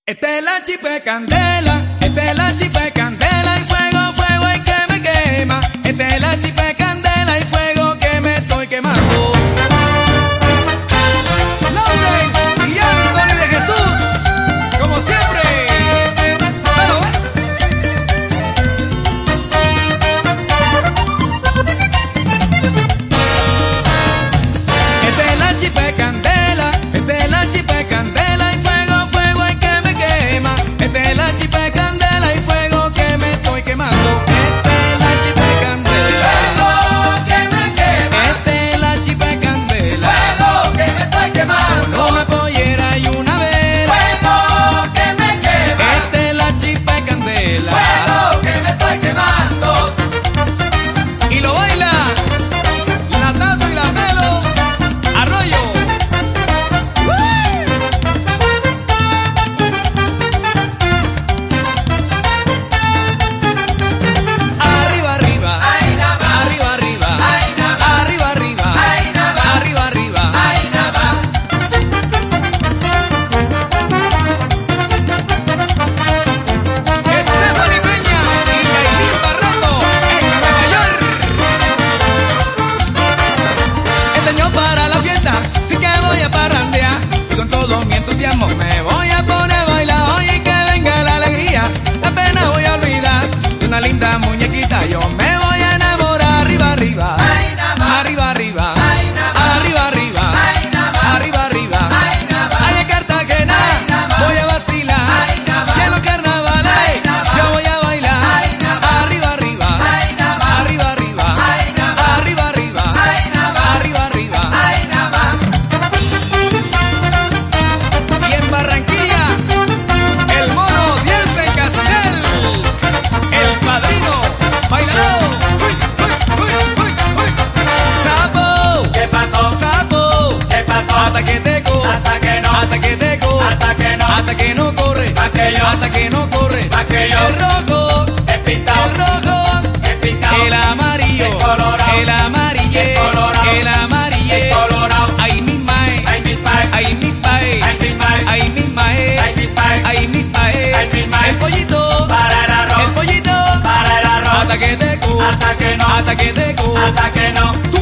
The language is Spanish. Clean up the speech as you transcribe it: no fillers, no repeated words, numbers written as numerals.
Esta es la chipe candela, esta es la chipe candela y fuego, fuego y que me quema. Esta es la chipe candela y fuego que me estoy quemando. Lauren y Anthony de Jesús, como siempre. Esta es la chipe candela, esta es la chipe candela y fuego, fuego y que me quema. Esta es la chipe candela y fuego que me estoy quemando. Esta es la chipe candela, Fuego que me quema, esta es la chipe candela. fuego que me estoy quemando, Una pollera y una vela. fuego que me quema, Esta es la chipe candela. fuego que me estoy quemando. Y lo baila la Tato y la Melo Arroyo. Arriba, arriba, Ay, nada más, arriba, arriba, ay, nada más, arriba, arriba, ay, nada más, arriba, arriba. ay, nada más. Stephanie Peña y Yailin Barreto en Nueva York. Este año para la fiesta sí que voy a parrandear y con todo mi entusiasmo me voy a poner a bailar hoy y que venga la alegría. La pena voy a olvidar de una linda muñequita. Yo me voy a enamorar. Arriba, arriba, Ay, nada más, arriba, arriba, ay, nada más, arriba, arriba, ay, nada más, arriba, arriba. ay, nada más, Ay, de Cartagena ay, nada más, voy a vacilar ay, nada más, y en los carnavales ay, nada más, yo voy a bailar. ay, nada más, Arriba, arriba, ay, nada más, arriba, arriba, ay, nada más, arriba, arriba, ay, nada más, arriba, arriba. ay, nada más. Y en Barranquilla, el mono Dielsen Castel, el padrino, bailador. Uy, uy, uy, uy, uy. Sapo, ¿Qué pasó? sapo, ¿Qué pasó? hasta que teco, Hasta que no, hasta que teco, hasta que no, hasta que no corre, Pa' que yo, hasta que no corre. pa' que yo, El rojo, he pintado, el rojo, he pintado, el amarillo, el colorado, el amarille, el colorado, el amarille. el colorado. Ay, mi mae, Ay, mi pai, ay, mi pae, ay, mi pai, ay, mi mae, ay, mi pai, ay, mi pae. ay, mi mae. El pollito, para el el arroz, pollito, para el arroz, hasta que teco, hasta que no, hasta que teco. hasta que no,